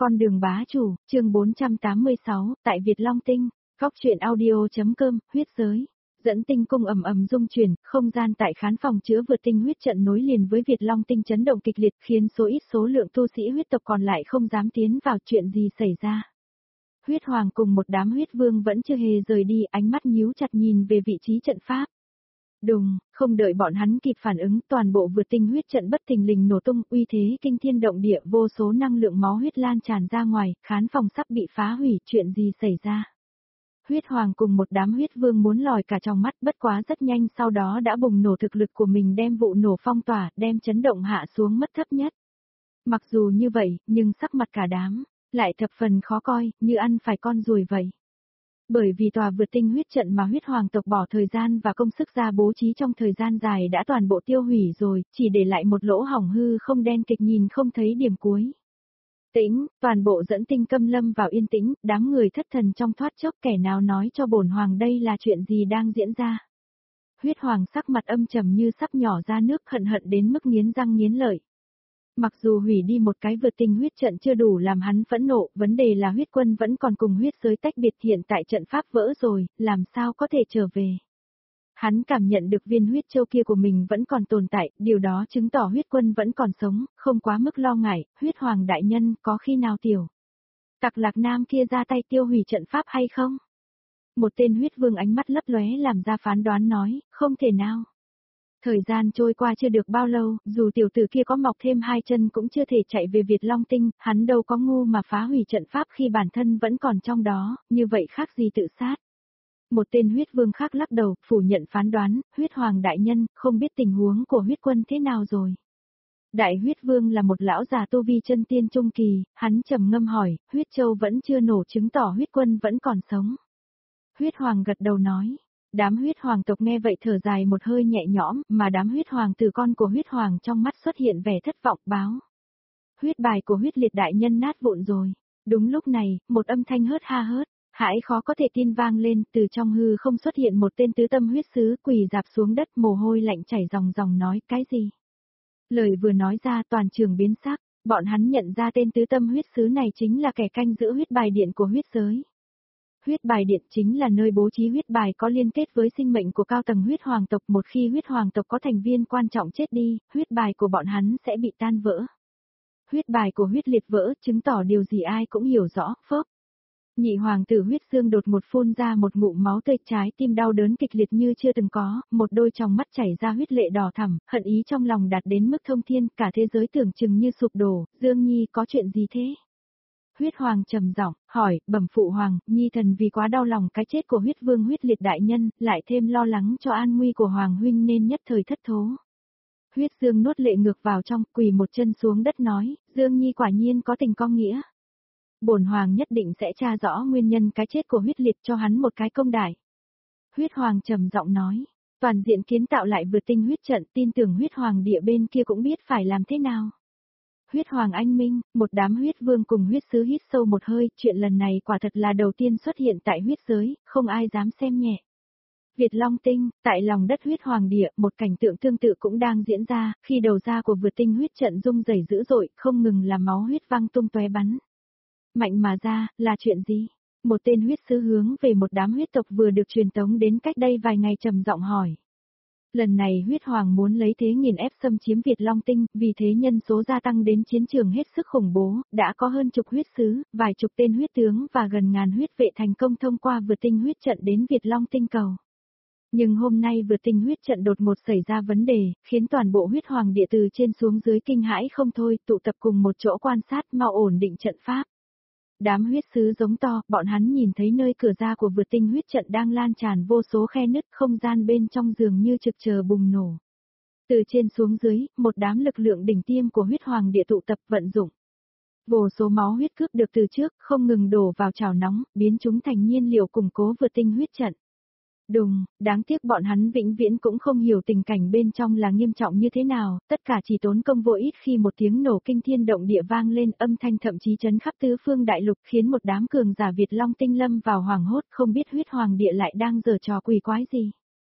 Con đường bá chủ, chương 486, tại Việt Long Tinh, góc truyện audio.com, huyết giới. Dẫn tinh cung ầm ầm rung chuyển, không gian tại khán phòng chứa vượt tinh huyết trận nối liền với Việt Long Tinh chấn động kịch liệt, khiến số lượng tu sĩ huyết tộc còn lại không dám tiến vào. Chuyện gì xảy ra? Huyết Hoàng cùng một đám huyết vương vẫn chưa hề rời đi, ánh mắt nhíu chặt nhìn về vị trí trận pháp. Đùng, không đợi bọn hắn kịp phản ứng, toàn bộ vượt tinh huyết trận bất thình lình nổ tung, uy thế kinh thiên động địa, vô số năng lượng máu huyết lan tràn ra ngoài, khán phòng sắp bị phá hủy. Chuyện gì xảy ra? Huyết Hoàng cùng một đám huyết vương muốn lòi cả trong mắt, bất quá rất nhanh sau đó đã bùng nổ thực lực của mình, đem vụ nổ phong tỏa, đem chấn động hạ xuống mức thấp nhất. Mặc dù như vậy, nhưng sắc mặt cả đám lại thập phần khó coi, như ăn phải con ruồi vậy. Bởi vì tòa vượt tinh huyết trận mà huyết hoàng tộc bỏ thời gian và công sức ra bố trí trong thời gian dài đã toàn bộ tiêu hủy rồi, chỉ để lại một lỗ hổng hư không đen kịch nhìn không thấy điểm cuối. Tĩnh, toàn bộ dẫn tinh câm lâm vào yên tĩnh, đám người thất thần trong thoát chốc, kẻ nào nói cho bổn hoàng đây là chuyện gì đang diễn ra. Huyết hoàng sắc mặt âm trầm như sắp nhỏ ra nước, hận đến mức nghiến răng nghiến lợi. Mặc dù hủy đi một cái vượt tinh huyết trận chưa đủ làm hắn phẫn nộ, vấn đề là huyết quân vẫn còn cùng huyết giới tách biệt, hiện tại trận pháp vỡ rồi, làm sao có thể trở về. Hắn cảm nhận được viên huyết châu kia của mình vẫn còn tồn tại, điều đó chứng tỏ huyết quân vẫn còn sống, không quá mức lo ngại. Huyết hoàng đại nhân, có khi nào tiểu tặc Lạc Nam kia ra tay tiêu hủy trận pháp hay không? Một tên huyết vương ánh mắt lấp lóe làm ra phán đoán nói, không thể nào. Thời gian trôi qua chưa được bao lâu, dù tiểu tử kia có mọc thêm hai chân cũng chưa thể chạy về Việt Long Tinh, hắn đâu có ngu mà phá hủy trận pháp khi bản thân vẫn còn trong đó, như vậy khác gì tự sát. Một tên huyết vương khác lắc đầu, phủ nhận phán đoán, huyết hoàng đại nhân, không biết tình huống của huyết quân thế nào rồi. Đại huyết vương là một lão già tu vi chân tiên trung kỳ, hắn trầm ngâm hỏi, huyết châu vẫn chưa nổ chứng tỏ huyết quân vẫn còn sống. Huyết hoàng gật đầu nói. Đám huyết hoàng tộc nghe vậy thở dài một hơi nhẹ nhõm, mà đám huyết hoàng tử con của huyết hoàng trong mắt xuất hiện vẻ thất vọng, báo. Huyết bài của huyết liệt đại nhân nát vụn rồi. Đúng lúc này, một âm thanh hớt ha hớt, hãi khó có thể tin vang lên, từ trong hư không xuất hiện một tên tứ tâm huyết sứ, quỳ rạp xuống đất, mồ hôi lạnh chảy ròng ròng nói, cái gì? Lời vừa nói ra toàn trường biến sắc, bọn hắn nhận ra tên tứ tâm huyết sứ này chính là kẻ canh giữ huyết bài điện của huyết giới. Huyết bài điện chính là nơi bố trí huyết bài có liên kết với sinh mệnh của cao tầng huyết hoàng tộc, một khi huyết hoàng tộc có thành viên quan trọng chết đi, huyết bài của bọn hắn sẽ bị tan vỡ. Huyết bài của huyết liệt vỡ, chứng tỏ điều gì ai cũng hiểu rõ, phớp. Nhị hoàng tử huyết dương đột một phun ra một ngụm máu tươi, trái tim đau đớn kịch liệt như chưa từng có, một đôi tròng mắt chảy ra huyết lệ đỏ thẳm, hận ý trong lòng đạt đến mức thông thiên, cả thế giới tưởng chừng như sụp đổ. Dương Nhi có chuyện gì thế? Huyết hoàng trầm giọng hỏi, bẩm phụ hoàng, nhi thần vì quá đau lòng cái chết của huyết vương huyết liệt đại nhân, lại thêm lo lắng cho an nguy của hoàng huynh nên nhất thời thất thố. Huyết dương nuốt lệ ngược vào trong, quỳ một chân xuống đất nói, Dương Nhi quả nhiên có tình có nghĩa. Bổn hoàng nhất định sẽ tra rõ nguyên nhân cái chết của huyết liệt, cho hắn một cái công đại. Huyết hoàng trầm giọng nói, toàn diện kiến tạo lại vượt tinh huyết trận, tin tưởng huyết hoàng địa bên kia cũng biết phải làm thế nào. Huyết hoàng anh minh, một đám huyết vương cùng huyết sứ hít sâu một hơi, chuyện lần này quả thật là đầu tiên xuất hiện tại huyết giới, không ai dám xem nhẹ. Việt Long Tinh, tại lòng đất huyết hoàng địa, một cảnh tượng tương tự cũng đang diễn ra, khi đầu ra của vượt tinh huyết trận rung rẩy dữ dội, không ngừng làm máu huyết văng tung tóe bắn. Mạnh mà ra, là chuyện gì? Một tên huyết sứ hướng về một đám huyết tộc vừa được truyền tống đến cách đây vài ngày trầm giọng hỏi. Lần này huyết hoàng muốn lấy thế nghiền ép xâm chiếm Việt Long Tinh, vì thế nhân số gia tăng đến chiến trường hết sức khủng bố, đã có hơn chục huyết sứ, vài chục tên huyết tướng và gần ngàn huyết vệ thành công thông qua vượt tinh huyết trận đến Việt Long Tinh cầu. Nhưng hôm nay vượt tinh huyết trận đột ngột xảy ra vấn đề, khiến toàn bộ huyết hoàng địa từ trên xuống dưới kinh hãi không thôi, tụ tập cùng một chỗ quan sát mau ổn định trận pháp. Đám huyết sứ giống to, bọn hắn nhìn thấy nơi cửa ra của vượt tinh huyết trận đang lan tràn vô số khe nứt, không gian bên trong dường như trực chờ bùng nổ. Từ trên xuống dưới, một đám lực lượng đỉnh tiêm của huyết hoàng địa tụ tập vận dụng. Vô số máu huyết cướp được từ trước, không ngừng đổ vào chảo nóng, biến chúng thành nhiên liệu củng cố vượt tinh huyết trận. Đùng, đáng tiếc bọn hắn vĩnh viễn cũng không hiểu tình cảnh bên trong là nghiêm trọng như thế nào, tất cả chỉ tốn công vô ích khi một tiếng nổ kinh thiên động địa vang lên, âm thanh thậm chí chấn khắp tứ phương đại lục, khiến một đám cường giả Việt Long Tinh lâm vào hoảng hốt, không biết huyết hoàng địa lại đang giở trò quỷ quái gì.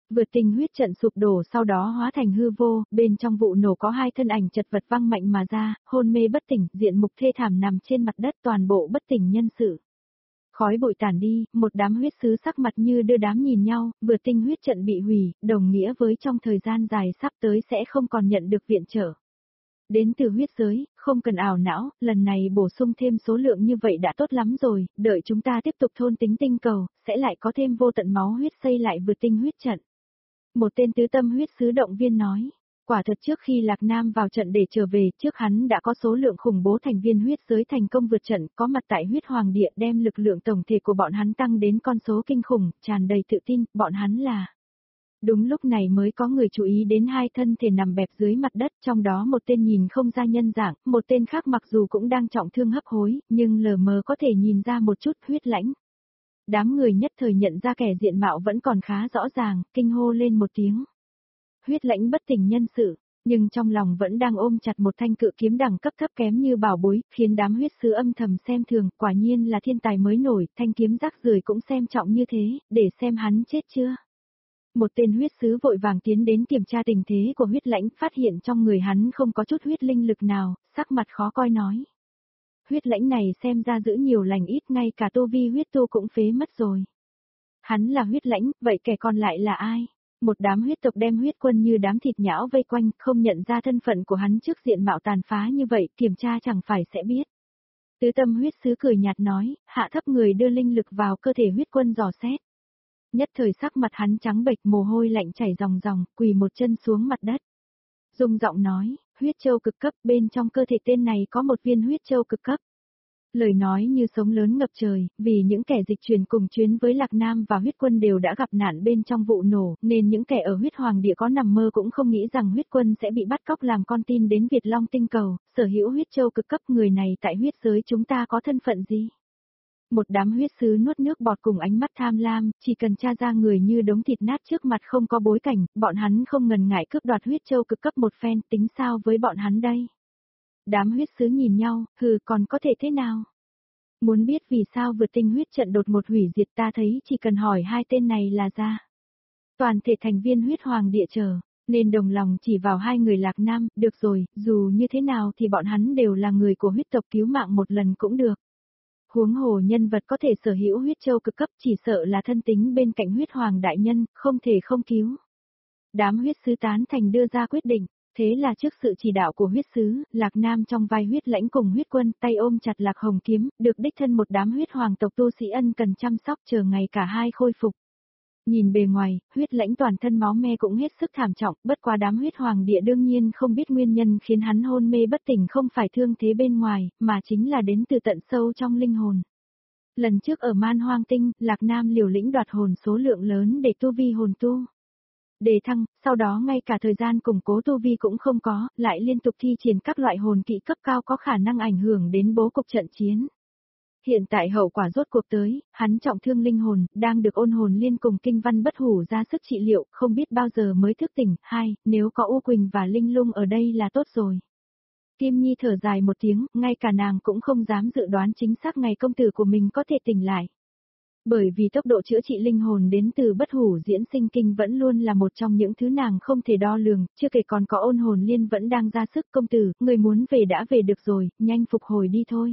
Vượt tinh huyết trận sụp đổ sau đó hóa thành hư vô, bên trong vụ nổ có hai thân ảnh chật vật văng mạnh mà ra, hôn mê bất tỉnh, diện mục thê thảm nằm trên mặt đất toàn bộ bất tỉnh nhân sự. Khói bụi tản đi, một đám huyết sứ sắc mặt như đưa đám nhìn nhau, vượt tinh huyết trận bị hủy, đồng nghĩa với trong thời gian dài sắp tới sẽ không còn nhận được viện trợ. Đến từ huyết giới, không cần ảo não, lần này bổ sung thêm số lượng như vậy đã tốt lắm rồi, đợi chúng ta tiếp tục thôn tính tinh cầu, sẽ lại có thêm vô tận máu huyết xây lại vượt tinh huyết trận. Một tên tứ tâm huyết sứ động viên nói, quả thật trước khi Lạc Nam vào trận để trở về, trước hắn đã có số lượng khủng bố thành viên huyết giới thành công vượt trận, có mặt tại huyết hoàng địa đem lực lượng tổng thể của bọn hắn tăng đến con số kinh khủng, tràn đầy tự tin, bọn hắn là. Đúng lúc này mới có người chú ý đến hai thân thể nằm bẹp dưới mặt đất, trong đó một tên nhìn không ra nhân dạng, một tên khác mặc dù cũng đang trọng thương hấp hối, nhưng lờ mờ có thể nhìn ra một chút huyết lãnh. Đám người nhất thời nhận ra kẻ diện mạo vẫn còn khá rõ ràng, kinh hô lên một tiếng. Huyết lãnh bất tỉnh nhân sự, nhưng trong lòng vẫn đang ôm chặt một thanh cự kiếm đẳng cấp thấp kém như bảo bối, khiến đám huyết sứ âm thầm xem thường, quả nhiên là thiên tài mới nổi, thanh kiếm rác rưởi cũng xem trọng như thế, để xem hắn chết chưa. Một tên huyết sứ vội vàng tiến đến kiểm tra tình thế của huyết lãnh, phát hiện trong người hắn không có chút huyết linh lực nào, sắc mặt khó coi nói. Huyết lãnh này xem ra giữ nhiều lành ít, ngay cả tu vi huyết tu cũng phế mất rồi. Hắn là huyết lãnh, vậy kẻ còn lại là ai? Một đám huyết tộc đem huyết quân như đám thịt nhão vây quanh, không nhận ra thân phận của hắn trước diện mạo tàn phá như vậy, kiểm tra chẳng phải sẽ biết. Tứ tâm huyết sứ cười nhạt nói, hạ thấp người đưa linh lực vào cơ thể huyết quân dò xét. Nhất thời sắc mặt hắn trắng bệch, mồ hôi lạnh chảy ròng ròng, quỳ một chân xuống mặt đất. Dung giọng nói, huyết châu cực cấp, bên trong cơ thể tên này có một viên huyết châu cực cấp. Lời nói như sóng lớn ngập trời, vì những kẻ dịch chuyển cùng chuyến với Lạc Nam và huyết quân đều đã gặp nạn bên trong vụ nổ, nên những kẻ ở huyết hoàng địa có nằm mơ cũng không nghĩ rằng huyết quân sẽ bị bắt cóc làm con tin đến Việt Long tinh cầu, sở hữu huyết châu cực cấp. Người này tại huyết giới chúng ta có thân phận gì? Một đám huyết sứ nuốt nước bọt cùng ánh mắt tham lam, chỉ cần tra ra người như đống thịt nát trước mặt không có bối cảnh, bọn hắn không ngần ngại cướp đoạt huyết châu cực cấp một phen, tính sao với bọn hắn đây? Đám huyết sứ nhìn nhau, còn có thể thế nào? Muốn biết vì sao vượt tinh huyết trận đột ngột hủy diệt, ta thấy chỉ cần hỏi hai tên này là ra. Toàn thể thành viên huyết hoàng địa chờ, nên đồng lòng chỉ vào hai người Lạc Nam, được rồi, dù như thế nào thì bọn hắn đều là người của huyết tộc, cứu mạng một lần cũng được. Huống hồ nhân vật có thể sở hữu huyết châu cực cấp, chỉ sợ là thân tính bên cạnh huyết hoàng đại nhân, không thể không cứu. Đám huyết sứ tán thành đưa ra quyết định, thế là trước sự chỉ đạo của huyết sứ, Lạc Nam trong vai huyết lãnh cùng huyết quân, tay ôm chặt Lạc Hồng kiếm, được đích thân một đám huyết hoàng tộc tu sĩ ân cần chăm sóc chờ ngày cả hai khôi phục. Nhìn bề ngoài, huyết lãnh toàn thân máu me cũng hết sức thảm trọng, bất quá đám huyết hoàng địa đương nhiên không biết nguyên nhân khiến hắn hôn mê bất tỉnh không phải thương thế bên ngoài, mà chính là đến từ tận sâu trong linh hồn. Lần trước ở Man Hoang Tinh, Lạc Nam liều lĩnh đoạt hồn số lượng lớn để tu vi hồn tu. Đề thăng, sau đó ngay cả thời gian củng cố tu vi cũng không có, lại liên tục thi triển các loại hồn kỹ cấp cao có khả năng ảnh hưởng đến bố cục trận chiến. Hiện tại hậu quả rốt cuộc tới, hắn trọng thương linh hồn, đang được ôn hồn liên cùng kinh văn bất hủ ra sức trị liệu, không biết bao giờ mới thức tỉnh. Nếu có U Quỳnh và Linh Lung ở đây là tốt rồi. Kim Nhi thở dài một tiếng, ngay cả nàng cũng không dám dự đoán chính xác ngày công tử của mình có thể tỉnh lại. Bởi vì tốc độ chữa trị linh hồn đến từ bất hủ diễn sinh kinh vẫn luôn là một trong những thứ nàng không thể đo lường, chưa kể còn có ôn hồn liên vẫn đang ra sức. Công tử, người muốn về đã về được rồi, nhanh phục hồi đi thôi.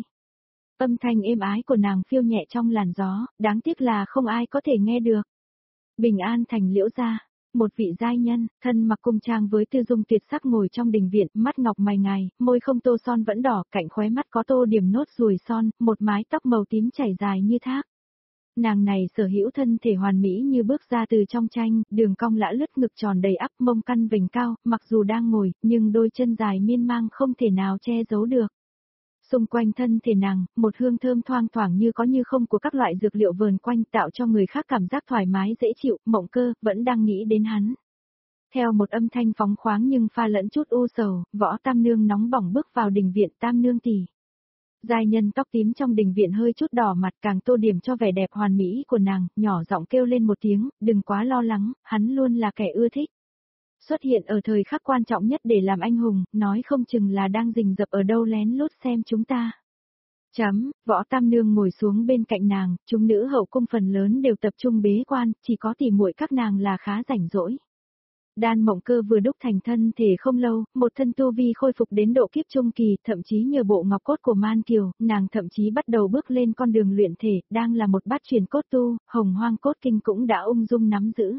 Âm thanh êm ái của nàng phiêu nhẹ trong làn gió, đáng tiếc là không ai có thể nghe được. Bình An thành Liễu gia, một vị giai nhân, thân mặc cung trang với tư dung tuyệt sắc ngồi trong đình viện, mắt ngọc mày ngài, môi không tô son vẫn đỏ, cạnh khóe mắt có tô điểm nốt ruồi son, một mái tóc màu tím chảy dài như thác. Nàng này sở hữu thân thể hoàn mỹ như bước ra từ trong tranh, đường cong lã lướt, ngực tròn đầy ắp, mông căn vành cao, mặc dù đang ngồi, nhưng đôi chân dài miên mang không thể nào che giấu được. Xung quanh thân thể nàng, một hương thơm thoang thoảng như có như không của các loại dược liệu vờn quanh tạo cho người khác cảm giác thoải mái dễ chịu. Mộng Cơ vẫn đang nghĩ đến hắn. Theo một âm thanh phóng khoáng nhưng pha lẫn chút u sầu, Võ Tam Nương nóng bỏng bước vào đình viện. Tam Nương tỷ. Giai nhân tóc tím trong đình viện hơi chút đỏ mặt, càng tô điểm cho vẻ đẹp hoàn mỹ của nàng, nhỏ giọng kêu lên một tiếng, đừng quá lo lắng, hắn luôn là kẻ ưa thích. Xuất hiện ở thời khắc quan trọng nhất để làm anh hùng, nói không chừng là đang rình rập ở đâu lén lút xem chúng ta. Võ Tam Nương ngồi xuống bên cạnh nàng, chúng nữ hậu cung phần lớn đều tập trung bế quan, chỉ có tỷ muội các nàng là khá rảnh rỗi. Đan Mộng Cơ vừa đúc thành thân thể không lâu, một thân tu vi khôi phục đến độ kiếp trung kỳ, thậm chí nhờ bộ ngọc cốt của Man Kiều, nàng thậm chí bắt đầu bước lên con đường luyện thể, đang là một bát truyền cốt tu, Hồng Hoang cốt kinh cũng đã ung dung nắm giữ.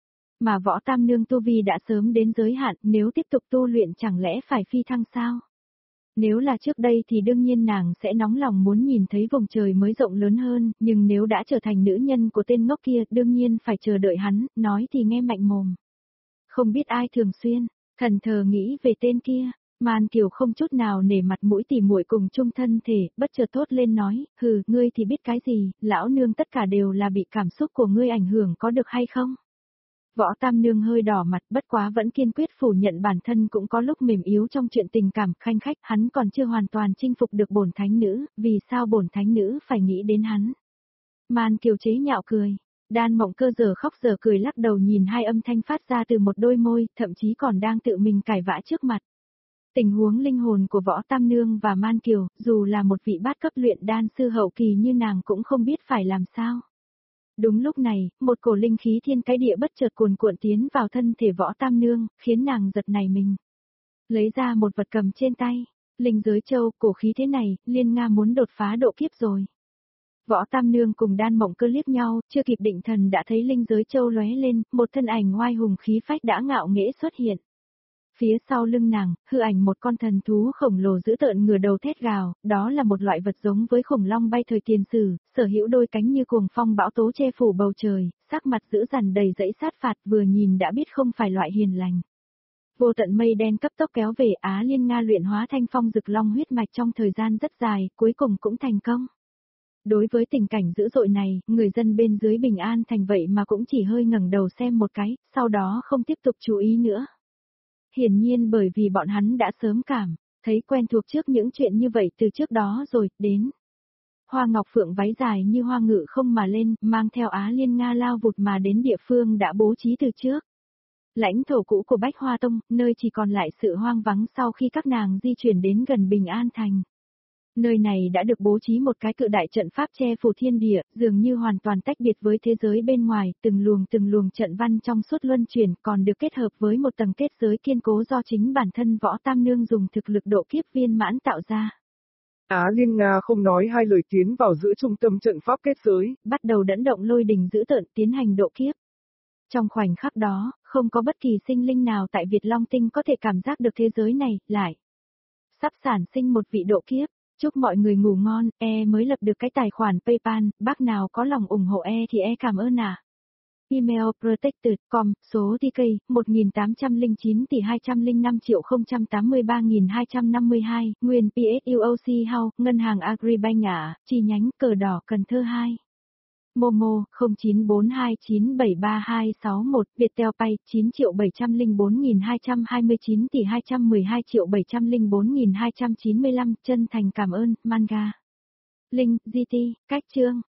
Mà Võ Tam Nương tu vi đã sớm đến giới hạn, nếu tiếp tục tu luyện chẳng lẽ phải phi thăng sao? Nếu là trước đây thì đương nhiên nàng sẽ nóng lòng muốn nhìn thấy vùng trời mới rộng lớn hơn, nhưng nếu đã trở thành nữ nhân của tên ngốc kia, đương nhiên phải chờ đợi hắn, nói thì nghe mạnh mồm. Không biết ai thường xuyên, thần thờ nghĩ về tên kia, Man Kiều không chút nào nể mặt mũi tỉ muội cùng chung thân thể, bất chợt thốt lên nói, hừ, ngươi thì biết cái gì, lão nương tất cả đều là bị cảm xúc của ngươi ảnh hưởng có được hay không? Võ Tam Nương hơi đỏ mặt, bất quá vẫn kiên quyết phủ nhận bản thân cũng có lúc mềm yếu trong chuyện tình cảm, khanh khách, hắn còn chưa hoàn toàn chinh phục được bổn thánh nữ, vì sao bổn thánh nữ phải nghĩ đến hắn? Man Kiều chế nhạo cười. Đan Mộng Cơ giờ khóc giờ cười lắc đầu nhìn hai âm thanh phát ra từ một đôi môi, thậm chí còn đang tự mình cãi vã trước mặt. Tình huống linh hồn của Võ Tam Nương và Man Kiều, dù là một vị bát cấp luyện đan sư hậu kỳ như nàng cũng không biết phải làm sao. Đúng lúc này, một cổ linh khí thiên cái địa bất chợt cuồn cuộn tiến vào thân thể Võ Tam Nương, khiến nàng giật nảy mình. Lấy ra một vật cầm trên tay, linh giới châu, cổ khí thế này, Liên Nga muốn đột phá độ kiếp rồi. Võ Tam Nương cùng Đan Mộng Cơ liếc nhau, chưa kịp định thần đã thấy linh giới châu lóe lên, một thân ảnh oai hùng khí phách đã ngạo nghễ xuất hiện. Phía sau lưng nàng, hư ảnh một con thần thú khổng lồ dữ tợn ngửa đầu thét gào, đó là một loại vật giống với khủng long bay thời tiền sử, sở hữu đôi cánh như cuồng phong bão tố che phủ bầu trời, sắc mặt dữ dằn đầy dẫy sát phạt, vừa nhìn đã biết không phải loại hiền lành. Vô tận mây đen cấp tốc kéo về Á Liên Nga luyện hóa thanh phong rực long huyết mạch trong thời gian rất dài, cuối cùng cũng thành công. Đối với tình cảnh dữ dội này, người dân bên dưới Bình An thành vậy mà cũng chỉ hơi ngẩng đầu xem một cái, sau đó không tiếp tục chú ý nữa. Hiển nhiên bởi vì bọn hắn đã sớm thấy quen thuộc trước những chuyện như vậy từ trước đó rồi, đến. Hoa Ngọc Phượng váy dài như hoa ngự không mà lên, mang theo Á Liên Nga lao vụt mà đến địa phương đã bố trí từ trước. Lãnh thổ cũ của Bách Hoa Tông, nơi chỉ còn lại sự hoang vắng sau khi các nàng di chuyển đến gần Bình An thành. Nơi này đã được bố trí một cái cự đại trận pháp che phủ thiên địa, dường như hoàn toàn tách biệt với thế giới bên ngoài, từng luồng trận văn trong suốt luân chuyển còn được kết hợp với một tầng kết giới kiên cố do chính bản thân Võ Tam Nương dùng thực lực độ kiếp viên mãn tạo ra. Á Liên Nga không nói hai lời tiến vào giữa trung tâm trận pháp kết giới, bắt đầu dẫn động lôi đình dữ tợn tiến hành độ kiếp. Trong khoảnh khắc đó, không có bất kỳ sinh linh nào tại Việt Long Tinh có thể cảm giác được thế giới này, lại sắp sản sinh một vị độ kiếp. Chúc mọi người ngủ ngon, mới lập được cái tài khoản PayPal, bác nào có lòng ủng hộ thì cảm ơn ạ. Email protected.com, số TK, 1809 tỷ 205.083.252, nguyên PSUOC House, Ngân hàng Agribank chi nhánh Cờ Đỏ Cần Thơ 2. Momo, 0942973261, Viettel Pay, 9.704.229 tỷ 212.704.295, chân thành cảm ơn, Manga. Link, GT, cách chương.